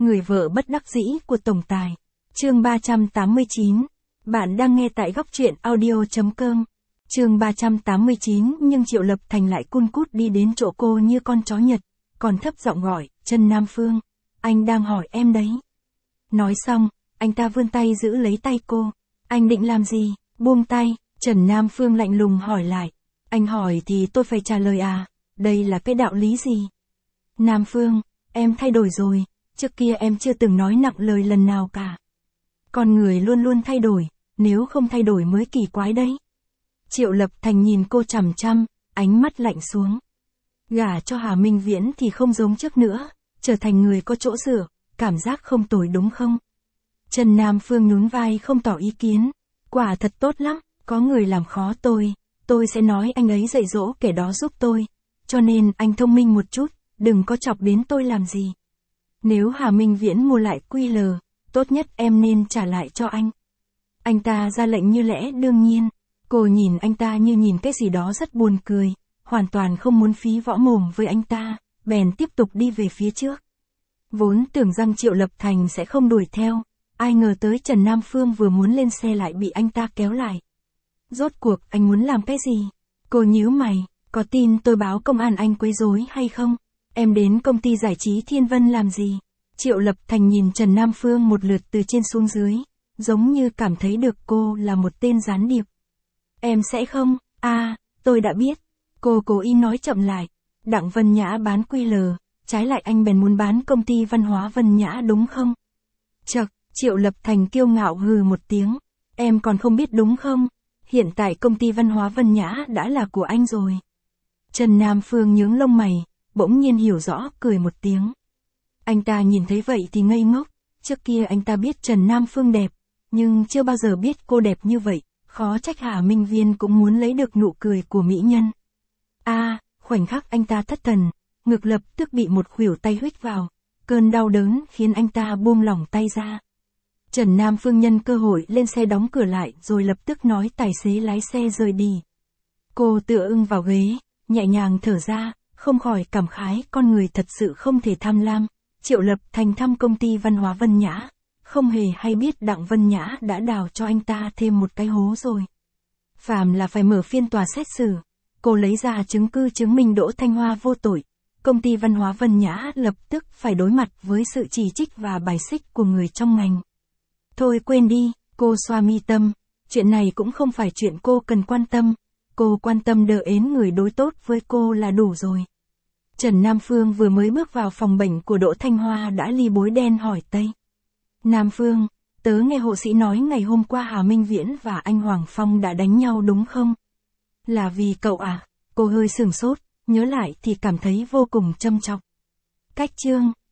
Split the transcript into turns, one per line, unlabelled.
Người vợ bất đắc dĩ của tổng tài. Chương 389. Bạn đang nghe tại góc truyện audio.com. Chương 389, nhưng Triệu Lập Thành lại cun cút đi đến chỗ cô như con chó Nhật, còn thấp giọng gọi, Trần Nam Phương, anh đang hỏi em đấy. Nói xong, anh ta vươn tay giữ lấy tay cô. Anh định làm gì? Buông tay. Trần Nam Phương lạnh lùng hỏi lại. Anh hỏi thì tôi phải trả lời à? Đây là cái đạo lý gì? Nam Phương, em thay đổi rồi, trước kia em chưa từng nói nặng lời lần nào cả. Con người luôn luôn thay đổi, nếu không thay đổi mới kỳ quái đấy. Triệu Lập Thành nhìn cô chằm chằm, ánh mắt lạnh xuống. Gả cho Hà Minh Viễn thì không giống trước nữa, trở thành người có chỗ dựa, cảm giác không tồi đúng không? Trần Nam Phương nhún vai không tỏ ý kiến. Quả thật tốt lắm, có người làm khó tôi sẽ nói anh ấy dạy dỗ kẻ đó giúp tôi. Cho nên anh thông minh một chút, đừng có chọc đến tôi làm gì. Nếu Hà Minh Viễn mua lại QL, tốt nhất em nên trả lại cho anh. Anh ta ra lệnh như lẽ đương nhiên. Cô nhìn anh ta như nhìn cái gì đó rất buồn cười, hoàn toàn không muốn phí võ mồm với anh ta, bèn tiếp tục đi về phía trước. Vốn tưởng rằng Triệu Lập Thành sẽ không đuổi theo, ai ngờ tới Trần Nam Phương vừa muốn lên xe lại bị anh ta kéo lại. Rốt cuộc anh muốn làm cái gì? Cô nhíu mày, có tin tôi báo công an anh quấy rối hay không? Em đến công ty giải trí Thiên Vân làm gì? Triệu Lập Thành nhìn Trần Nam Phương một lượt từ trên xuống dưới, giống như cảm thấy được cô là một tên gián điệp. Em sẽ không, tôi đã biết. Cô cố ý nói chậm lại. Đặng Vân Nhã bán QL, trái lại anh bèn muốn bán công ty văn hóa Vân Nhã đúng không? Chậc, Triệu Lập Thành kiêu ngạo hừ một tiếng. Em còn không biết đúng không? Hiện tại công ty văn hóa Vân Nhã đã là của anh rồi. Trần Nam Phương nhướng lông mày, bỗng nhiên hiểu rõ, cười một tiếng. Anh ta nhìn thấy vậy thì ngây ngốc. Trước kia anh ta biết Trần Nam Phương đẹp, nhưng chưa bao giờ biết cô đẹp như vậy. Khó trách Hà Minh Viên cũng muốn lấy được nụ cười của mỹ nhân. Khoảnh khắc anh ta thất thần, ngực lập tức bị một khuỷu tay huých vào. Cơn đau đớn khiến anh ta buông lỏng tay ra. Trần Nam Phương nhân cơ hội lên xe đóng cửa lại rồi lập tức nói tài xế lái xe rời đi. Cô tựa ưng vào ghế, nhẹ nhàng thở ra, không khỏi cảm khái con người thật sự không thể tham lam. Triệu Lập Thành thăm công ty văn hóa Vân Nhã, không hề hay biết Đặng Vân Nhã đã đào cho anh ta thêm một cái hố rồi. Phàm là phải mở phiên tòa xét xử, cô lấy ra chứng cứ chứng minh Đỗ Thanh Hoa vô tội. Công ty văn hóa Vân Nhã lập tức phải đối mặt với sự chỉ trích và bài xích của người trong ngành. Thôi quên đi, cô xoa mi tâm, chuyện này cũng không phải chuyện cô cần quan tâm. Cô quan tâm đỡ ến người đối tốt với cô là đủ rồi. Trần Nam Phương vừa mới bước vào phòng bệnh của Đỗ Thanh Hoa đã li bối đen hỏi Tây. Nam Phương, tớ nghe hộ sĩ nói ngày hôm qua Hà Minh Viễn và anh Hoàng Phong đã đánh nhau đúng không? Là vì cậu à? Cô hơi sửng sốt, nhớ lại thì cảm thấy vô cùng châm chọc. Cách chương